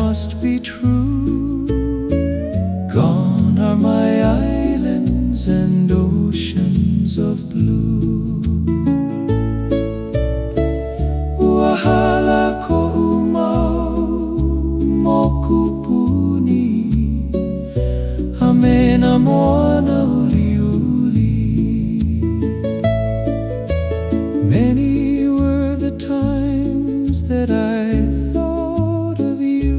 must be true. Gone are my islands and oceans of blue. Wahala ko umau mokupuni, amena moana uliuli. Many were the times that I thought of you.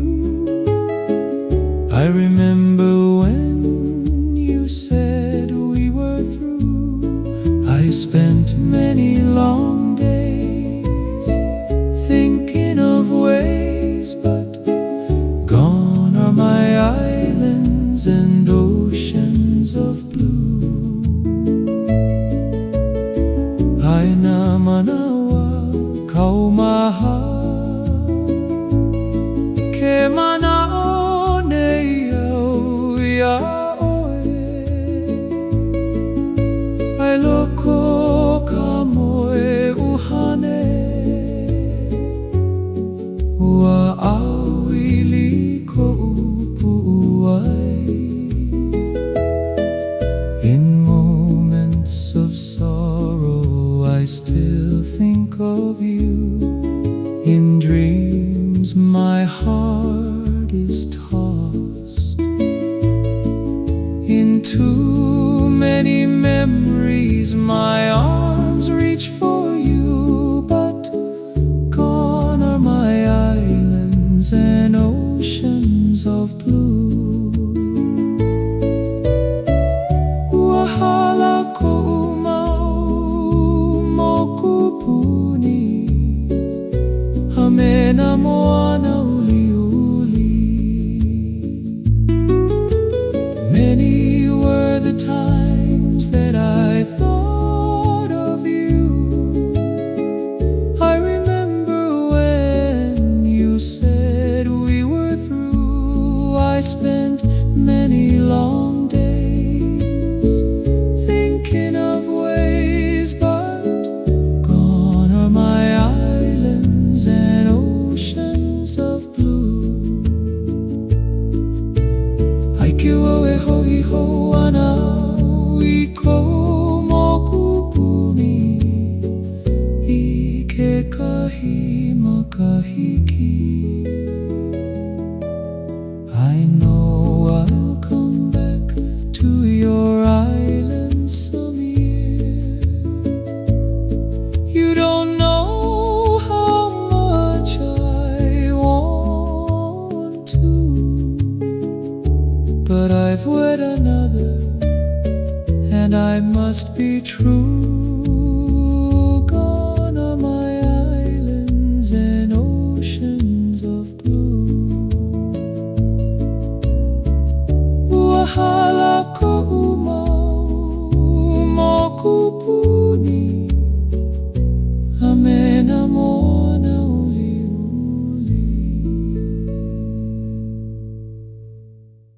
I remember when you said we were through. I spent many long days thinking of ways, but gone are my islands and oceans of blue. Aina manawa kaumaha ke manao nei au ia oe. Ai loko ka moe uhane ua au ili ko upu ai. In moments of sorrow I still think of you. In dreams my heart is tossed into many memories. My arms reach for you, but gone are my islands and oceans of blue. Wahala ko umau mokupuni, amena moana uliuli. Many were the times that I thought of you. I remember when you said we were through. I spent many long days thinking of ways, but gone are my islands and oceans of blue. Aikiwa e hohi ho ana i ko mokupuni i ke kahi makahiki. I know I'll come back to your island some year. You don't know how much I want to, but I've wed another, and I must be true. Gone are my islands and oceans of blue. Wahala ko umau